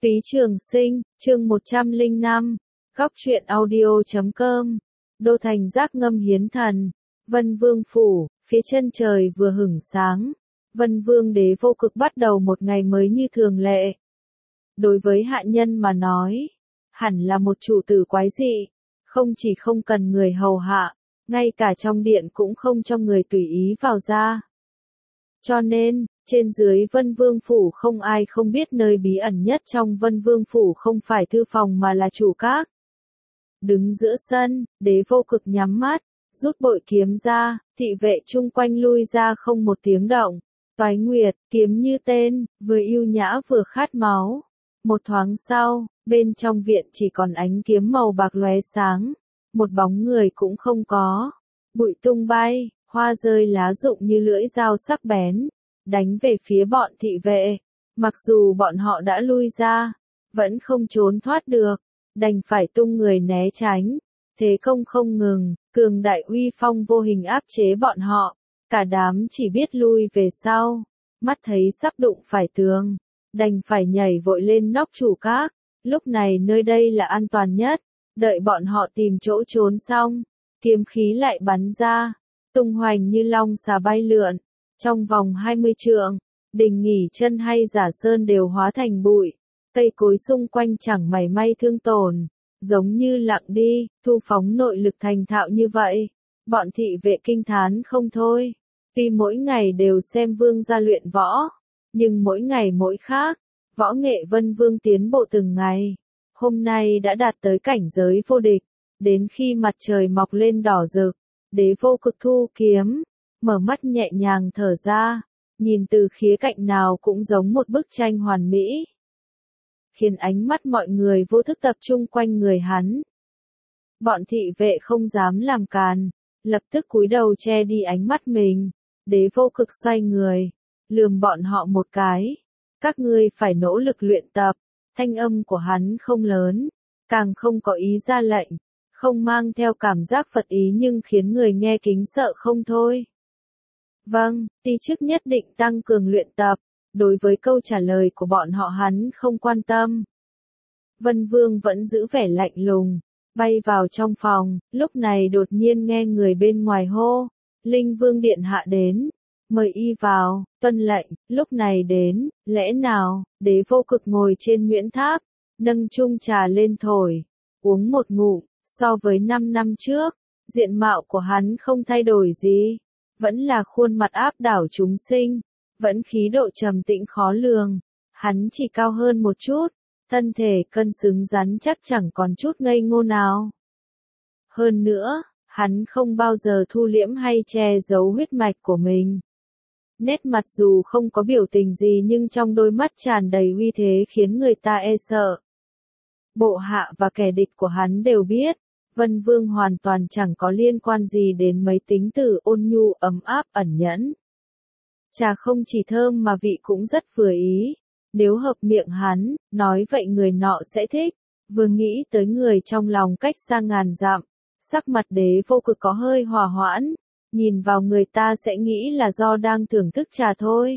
Phí Trường Sinh, chương 105, góc truyện audio.com, Đô Thành Giác Ngâm Hiến Thần, Vân Vương Phủ, phía chân trời vừa hửng sáng, Vân Vương Đế Vô Cực bắt đầu một ngày mới như thường lệ. Đối với hạ nhân mà nói, hẳn là một chủ tử quái dị, không chỉ không cần người hầu hạ, ngay cả trong điện cũng không cho người tùy ý vào ra. Cho nên, trên dưới Vân Vương Phủ không ai không biết nơi bí ẩn nhất trong Vân Vương Phủ không phải thư phòng mà là chủ các. Đứng giữa sân, Đế Vô Cực nhắm mắt, rút bội kiếm ra, thị vệ chung quanh lui ra không một tiếng động. Toái Nguyệt, kiếm như tên, vừa yêu nhã vừa khát máu. Một thoáng sau, bên trong viện chỉ còn ánh kiếm màu bạc lóe sáng, một bóng người cũng không có. Bụi tung bay, hoa rơi lá rụng như lưỡi dao sắc bén, đánh về phía bọn thị vệ. Mặc dù bọn họ đã lui ra, vẫn không trốn thoát được, đành phải tung người né tránh. Thế công không ngừng, cường đại uy phong vô hình áp chế bọn họ, cả đám chỉ biết lui về sau. Mắt thấy sắp đụng phải tường, đành phải nhảy vội lên nóc chủ các. Lúc này nơi đây là an toàn nhất, đợi bọn họ tìm chỗ trốn xong, kiếm khí lại bắn ra, tung hoành như long xà bay lượn. Trong vòng 20 trượng, đình nghỉ chân hay giả sơn đều hóa thành bụi, cây cối xung quanh chẳng mảy may thương tổn, giống như lặng đi. Thu phóng nội lực thành thạo như vậy, bọn thị vệ kinh thán không thôi. Vì mỗi ngày đều xem vương gia luyện võ, nhưng mỗi ngày mỗi khác, võ nghệ Vân Vương tiến bộ từng ngày. Hôm nay đã đạt tới cảnh giới vô địch, đến khi mặt trời mọc lên đỏ rực, Đế Vô Cực thu kiếm, mở mắt nhẹ nhàng thở ra, nhìn từ khía cạnh nào cũng giống một bức tranh hoàn mỹ, khiến ánh mắt mọi người vô thức tập trung quanh người hắn. Bọn thị vệ không dám làm càn, lập tức cúi đầu che đi ánh mắt mình. Đế Vô Cực xoay người, lườm bọn họ một cái. Các ngươi phải nỗ lực luyện tập. Thanh âm của hắn không lớn, càng không có ý ra lệnh, không mang theo cảm giác phật ý nhưng khiến người nghe kính sợ không thôi. Vâng, ti chức nhất định tăng cường luyện tập. Đối với câu trả lời của bọn họ hắn không quan tâm. Vân Vương vẫn giữ vẻ lạnh lùng, bay vào trong phòng, lúc này đột nhiên nghe người bên ngoài hô, Linh Vương điện hạ đến, mời y vào. Tuân lệnh. Lúc này đến, lẽ nào? Đế Vô Cực ngồi trên Nguyễn Tháp, nâng chung trà lên thổi, uống một ngụm. So với 5 năm trước, diện mạo của hắn không thay đổi gì, vẫn là khuôn mặt áp đảo chúng sinh, vẫn khí độ trầm tĩnh khó lường. Hắn chỉ cao hơn một chút, thân thể cân xứng rắn chắc chẳng còn chút ngây ngô nào. Hơn nữa, hắn không bao giờ thu liễm hay che giấu huyết mạch của mình. Nét mặt dù không có biểu tình gì nhưng trong đôi mắt tràn đầy uy thế khiến người ta e sợ. Bộ hạ và kẻ địch của hắn đều biết, Vân Vương hoàn toàn chẳng có liên quan gì đến mấy tính từ ôn nhu ấm áp ẩn nhẫn. Trà không chỉ thơm mà vị cũng rất vừa ý. Nếu hợp miệng hắn, nói vậy người nọ sẽ thích. Vừa nghĩ tới người trong lòng cách xa ngàn dặm, sắc mặt Đế Vô Cực có hơi hòa hoãn. Nhìn vào người ta sẽ nghĩ là do đang thưởng thức trà thôi.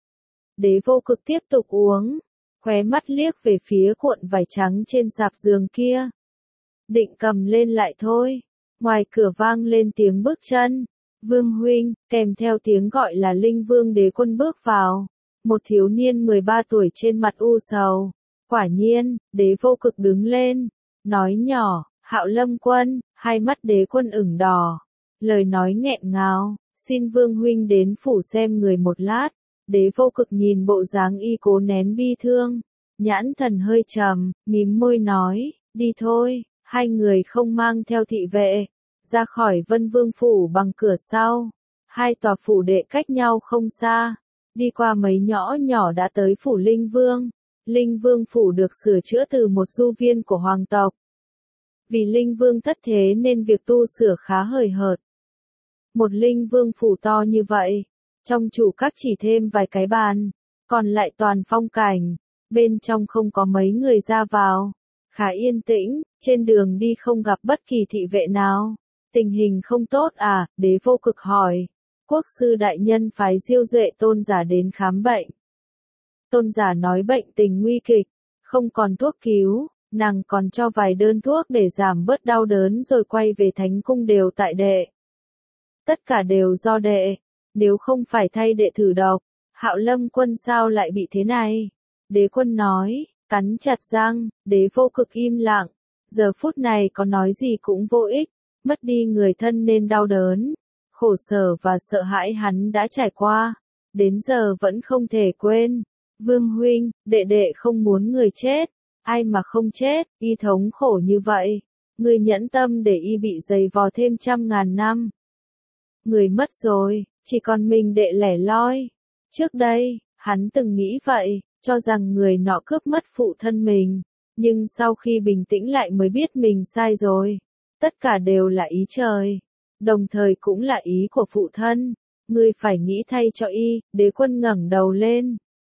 Đế Vô Cực tiếp tục uống, khóe mắt liếc về phía cuộn vải trắng trên sạp giường kia. Định cầm lên lại thôi. Ngoài cửa vang lên tiếng bước chân. Vương huynh, kèm theo tiếng gọi là Linh Vương Đế Quân bước vào. Một thiếu niên 13 tuổi trên mặt u sầu. Quả nhiên, Đế Vô Cực đứng lên, nói nhỏ, Hạo Lâm Quân. Hai mắt Đế Quân ửng đỏ, lời nói nghẹn ngào, xin Vương huynh đến phủ xem người một lát. Đế Vô Cực nhìn bộ dáng y cố nén bi thương, nhãn thần hơi trầm, mím môi nói, đi thôi. Hai người không mang theo thị vệ, ra khỏi Vân Vương Phủ bằng cửa sau. Hai tòa phủ đệ cách nhau không xa, đi qua mấy ngõ nhỏ đã tới phủ Linh Vương. Linh Vương Phủ được sửa chữa từ một du viên của hoàng tộc. Vì Linh Vương thất thế nên việc tu sửa khá hời hợt. Một Linh Vương Phủ to như vậy, trong chủ các chỉ thêm vài cái bàn, còn lại toàn phong cảnh, bên trong không có mấy người ra vào. Khá yên tĩnh, trên đường đi không gặp bất kỳ thị vệ nào. Tình hình không tốt à? Đế Vô Cực hỏi. Quốc sư đại nhân phái Diêu Duệ tôn giả đến khám bệnh. Tôn giả nói bệnh tình nguy kịch, Không còn thuốc cứu, nàng còn cho vài đơn thuốc để giảm bớt đau đớn rồi quay về thánh cung đều tại đệ. Tất cả đều do đệ, nếu không phải thay đệ thử độc, Hạo Lâm Quân sao lại bị thế này? Đế Quân nói, cắn chặt răng, Đế Vô Cực im lặng, giờ phút này có nói gì cũng vô ích, mất đi người thân nên đau đớn, khổ sở và sợ hãi hắn đã trải qua, đến giờ vẫn không thể quên. Vương huynh, đệ đệ không muốn người chết, ai mà không chết, y thống khổ như vậy, người nhẫn tâm để y bị giày vò thêm 100.000 năm. Người mất rồi, chỉ còn mình đệ lẻ loi. Trước đây, hắn từng nghĩ vậy, cho rằng người nọ cướp mất phụ thân mình, nhưng sau khi bình tĩnh lại mới biết mình sai rồi. Tất cả đều là ý trời, đồng thời cũng là ý của phụ thân, ngươi phải nghĩ thay cho y. Đế Quân ngẩng đầu lên,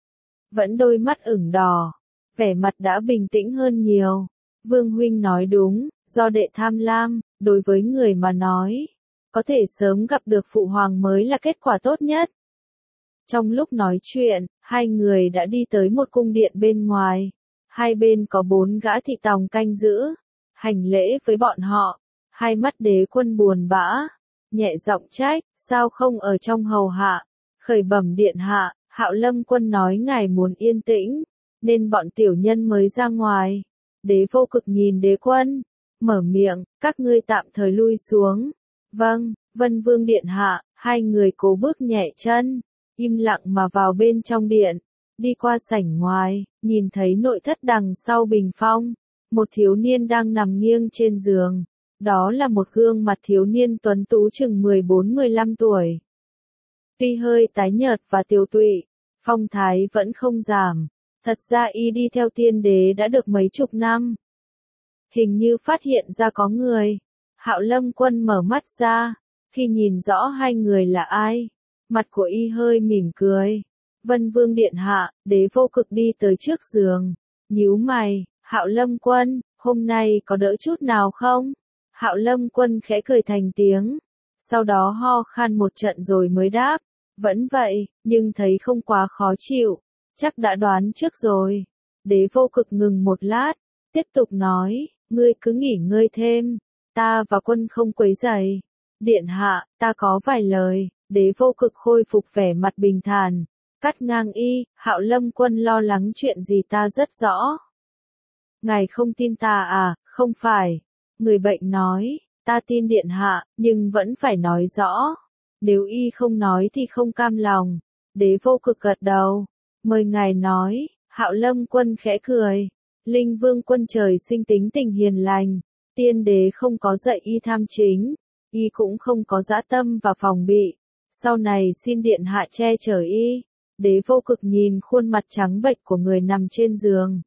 vẫn đôi mắt ửng đỏ, vẻ mặt đã bình tĩnh hơn nhiều. Vương huynh nói đúng, do đệ tham lam, đối với người mà nói, có thể sớm gặp được phụ hoàng mới là kết quả tốt nhất. Trong lúc nói chuyện, hai người đã đi tới một cung điện bên ngoài. Hai bên có 4 gã thị tòng canh giữ, hành lễ với bọn họ. Hai mắt Đế Quân buồn bã, nhẹ giọng trách, sao không ở trong hầu hạ? Khởi bẩm điện hạ, Hạo Lâm Quân nói ngài muốn yên tĩnh, nên bọn tiểu nhân mới ra ngoài. Đế Vô Cực nhìn Đế Quân, mở miệng, các ngươi tạm thời lui xuống. Vâng, Vân Vương điện hạ. Hai người cố bước nhẹ chân, im lặng mà vào bên trong điện. Đi qua sảnh ngoài, nhìn thấy nội thất đằng sau bình phong, một thiếu niên đang nằm nghiêng trên giường. Đó là một gương mặt thiếu niên tuấn tú chừng 14-15 tuổi. Tuy hơi tái nhợt và tiều tụy, phong thái vẫn không giảm. Thật ra y đi theo tiên đế đã được mấy chục năm. Hình như phát hiện ra có người. Hạo Lâm Quân mở mắt ra, khi nhìn rõ hai người là ai, mặt của y hơi mỉm cười. Vân Vương điện hạ. Đế Vô Cực đi tới trước giường, nhíu mày, Hạo Lâm Quân, hôm nay có đỡ chút nào không? Hạo Lâm Quân khẽ cười thành tiếng, sau đó ho khan một trận rồi mới đáp, vẫn vậy, nhưng thấy không quá khó chịu, chắc đã đoán trước rồi. Đế Vô Cực ngừng một lát, tiếp tục nói, ngươi cứ nghỉ ngơi thêm, ta và Quân không quấy rầy. Điện hạ, ta có vài lời. Đế Vô Cực khôi phục vẻ mặt bình thản, cắt ngang y. Hạo Lâm Quân lo lắng chuyện gì ta rất rõ. Ngài không tin ta à? Không phải. Người bệnh nói, ta tin điện hạ, nhưng vẫn phải nói rõ. Nếu y không nói thì không cam lòng. Đế Vô Cực gật đầu, mời ngài nói. Hạo Lâm Quân khẽ cười, Linh Vương Quân trời sinh tính tình hiền lành, tiên đế không có dạy y tham chính, y cũng không có dã tâm và phòng bị. Sau này xin điện hạ che chở y. Đế Vô Cực nhìn khuôn mặt trắng bệch của người nằm trên giường,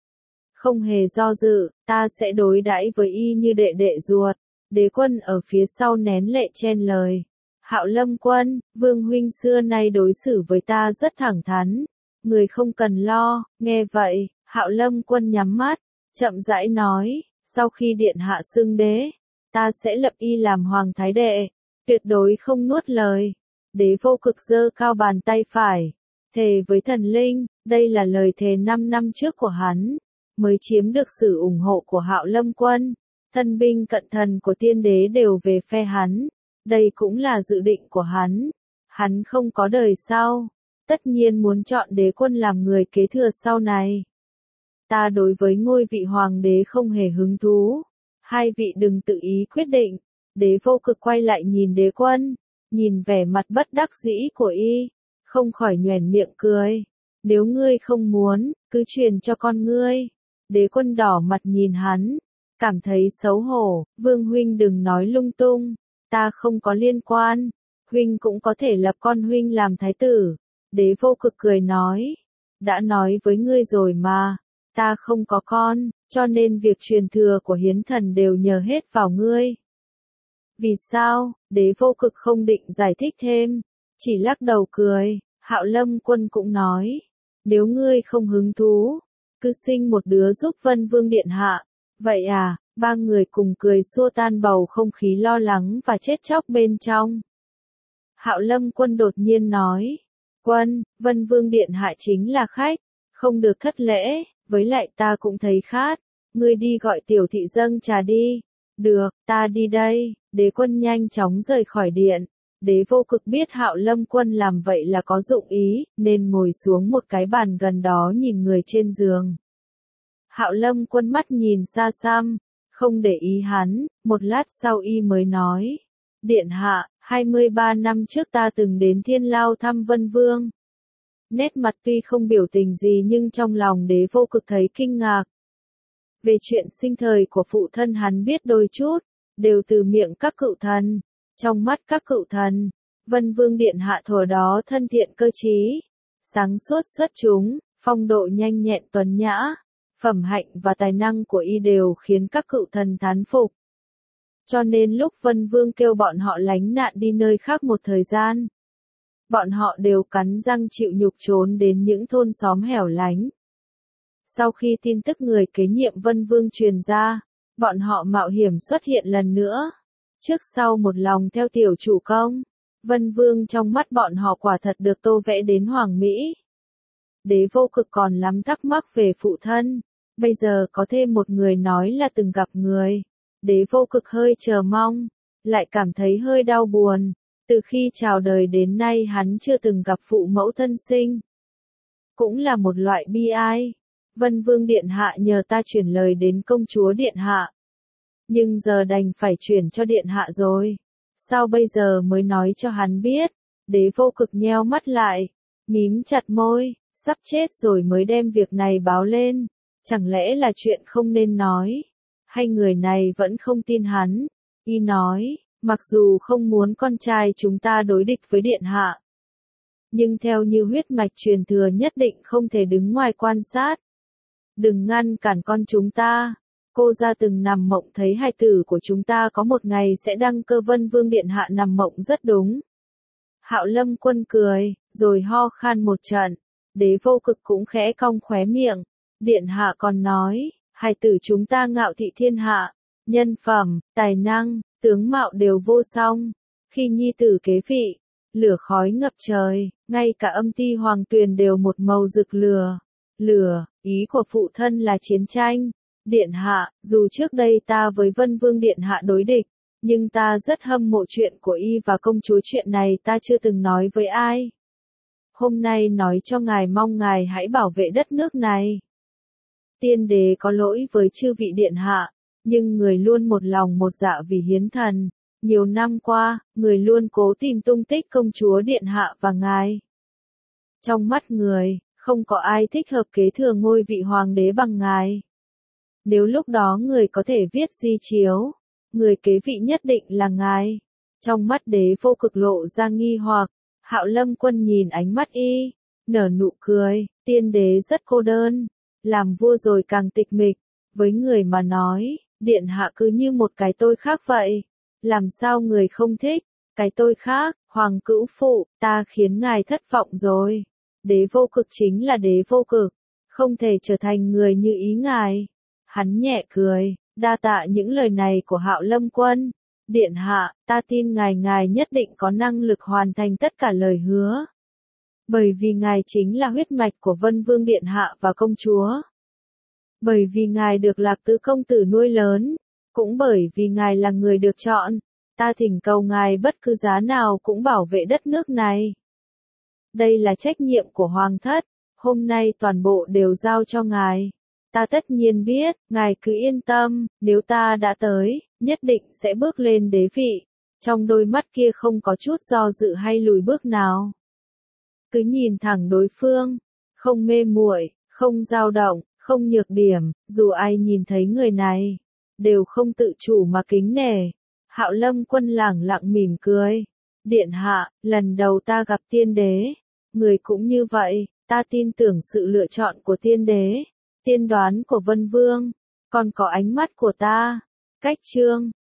không hề do dự, ta sẽ đối đãi với y như đệ đệ ruột. Đế Quân ở phía sau nén lệ chen lời, Hạo Lâm Quân, Vương huynh xưa nay đối xử với ta rất thẳng thắn, người không cần lo. Nghe vậy, Hạo Lâm Quân nhắm mắt, chậm rãi nói, sau khi điện hạ xưng đế, ta sẽ lập y làm hoàng thái đệ, tuyệt đối không nuốt lời. Đế Vô Cực giơ cao bàn tay phải, thề với thần linh, đây là lời thề 5 năm trước của hắn, mới chiếm được sự ủng hộ của Hạo Lâm Quân. Thân binh cận thần của tiên đế đều về phe hắn, đây cũng là dự định của hắn. Hắn không có đời sau, tất nhiên muốn chọn Đế Quân làm người kế thừa sau này. Ta đối với ngôi vị hoàng đế không hề hứng thú, hai vị đừng tự ý quyết định. Đế Vô Cực quay lại nhìn Đế Quân, nhìn vẻ mặt bất đắc dĩ của y, không khỏi nhoẻn miệng cười. Nếu ngươi không muốn, cứ truyền cho con ngươi. Đế Quân đỏ mặt nhìn hắn, cảm thấy xấu hổ. Vương huynh đừng nói lung tung, ta không có liên quan, huynh cũng có thể lập con huynh làm thái tử. Đế Vô Cực cười nói, đã nói với ngươi rồi mà, ta không có con, cho nên việc truyền thừa của hiến thần đều nhờ hết vào ngươi. Vì sao? Đế Vô Cực không định giải thích thêm, chỉ lắc đầu cười. Hạo Lâm Quân cũng nói, nếu ngươi không hứng thú, cứ sinh một đứa giúp Vân Vương điện hạ. Vậy à? Ba người cùng cười xua tan bầu không khí lo lắng và chết chóc bên trong. Hạo Lâm Quân đột nhiên nói, Quân, Vân Vương điện hạ chính là khách, không được thất lễ. với lại ta cũng thấy khát, ngươi đi gọi tiểu thị dâng trà đi. Được, ta đi đây. Đế Quân nhanh chóng rời khỏi điện. Đế Vô Cực biết Hạo Lâm Quân làm vậy là có dụng ý, nên ngồi xuống một cái bàn gần đó nhìn người trên giường. Hạo Lâm Quân mắt nhìn xa xăm, không để ý hắn, một lát sau y mới nói. Điện hạ, 23 năm trước ta từng đến Thiên Lao thăm Vân Vương. Nét mặt tuy không biểu tình gì nhưng trong lòng Đế Vô Cực thấy kinh ngạc. Về chuyện sinh thời của phụ thân hắn biết đôi chút, đều từ miệng các cựu thần. Trong mắt các cựu thần, Vân Vương Điện hạ thuở đó thân thiện cơ trí, sáng suốt xuất chúng, phong độ nhanh nhẹn tuấn nhã, phẩm hạnh và tài năng của y đều khiến các cựu thần thán phục. Cho nên lúc Vân Vương kêu bọn họ lánh nạn đi nơi khác một thời gian, bọn họ đều cắn răng chịu nhục trốn đến những thôn xóm hẻo lánh. Sau khi tin tức người kế nhiệm Vân Vương truyền ra, bọn họ mạo hiểm xuất hiện lần nữa. Trước sau một lòng theo tiểu chủ công, Vân Vương trong mắt bọn họ quả thật được tô vẽ đến hoàng mỹ. Đế Vô Cực còn lắm thắc mắc về phụ thân, bây giờ có thêm một người nói là từng gặp người. Đế Vô Cực hơi chờ mong, lại cảm thấy hơi đau buồn, từ khi chào đời đến nay hắn chưa từng gặp phụ mẫu thân sinh. Cũng là một loại bi ai. Vân Vương Điện hạ nhờ ta chuyển lời đến công chúa Điện hạ. Nhưng giờ đành phải chuyển cho Điện hạ rồi. Sao bây giờ mới nói cho hắn biết? Đế Vô Cực nheo mắt lại, mím chặt môi, sắp chết rồi mới đem việc này báo lên. Chẳng lẽ là chuyện không nên nói? Hay người này vẫn không tin hắn? Y nói, mặc dù không muốn con trai chúng ta đối địch với Điện hạ, nhưng theo như huyết mạch truyền thừa nhất định không thể đứng ngoài quan sát. Đừng ngăn cản con chúng ta. Cô ra từng nằm mộng thấy hài tử của chúng ta có một ngày sẽ đăng cơ. Vân Vương Điện hạ nằm mộng rất đúng. Hạo Lâm Quân cười, rồi ho khan một trận. Đế Vô Cực cũng khẽ cong khóe miệng. Điện hạ còn nói, hài tử chúng ta ngạo thị thiên hạ, nhân phẩm, tài năng, tướng mạo đều vô song. Khi nhi tử kế vị, lửa khói ngập trời, ngay cả âm ti hoàng tuyền đều một màu rực lửa. Lửa, ý của phụ thân là chiến tranh. Điện hạ, dù trước đây ta với Vân Vương Điện hạ đối địch, nhưng ta rất hâm mộ chuyện của y và công chúa, chuyện này ta chưa từng nói với ai. Hôm nay nói cho ngài, mong ngài hãy bảo vệ đất nước này. Tiên đế có lỗi với chư vị Điện hạ, nhưng người luôn một lòng một dạ vì hiến thần. Nhiều năm qua, người luôn cố tìm tung tích công chúa Điện hạ và ngài. Trong mắt người, không có ai thích hợp kế thừa ngôi vị hoàng đế bằng ngài. Nếu lúc đó người có thể viết di chiếu, người kế vị nhất định là ngài. Trong mắt Đế Vô Cực lộ ra nghi hoặc. Hạo Lâm Quân nhìn ánh mắt y, nở nụ cười. Tiên đế rất cô đơn, làm vua rồi càng tịch mịch. Với người mà nói, Điện hạ cứ như một cái tôi khác vậy. Làm sao người không thích? Cái tôi khác, Hoàng Cữu Phụ, ta khiến ngài thất vọng rồi. Đế Vô Cực chính là Đế Vô Cực, không thể trở thành người như ý ngài. Hắn nhẹ cười, đa tạ những lời này của Hạo Lâm Quân. Điện hạ, ta tin ngài nhất định có năng lực hoàn thành tất cả lời hứa. Bởi vì ngài chính là huyết mạch của Vân Vương Điện hạ và công chúa. Bởi vì ngài được Lạc Tứ công tử nuôi lớn, cũng bởi vì ngài là người được chọn, ta thỉnh cầu ngài bất cứ giá nào cũng bảo vệ đất nước này. Đây là trách nhiệm của hoàng thất, hôm nay toàn bộ đều giao cho ngài. Ta tất nhiên biết, ngài cứ yên tâm, nếu ta đã tới, nhất định sẽ bước lên đế vị. Trong đôi mắt kia không có chút do dự hay lùi bước nào. Cứ nhìn thẳng đối phương, không mê muội, không dao động, không nhược điểm, dù ai nhìn thấy người này, đều không tự chủ mà kính nể. Hạo Lâm Quân lẳng lặng mỉm cười. Điện hạ, lần đầu ta gặp tiên đế, người cũng như vậy, ta tin tưởng sự lựa chọn của tiên đế. Tiên đoán của Vân Vương, còn có ánh mắt của ta. Cách chương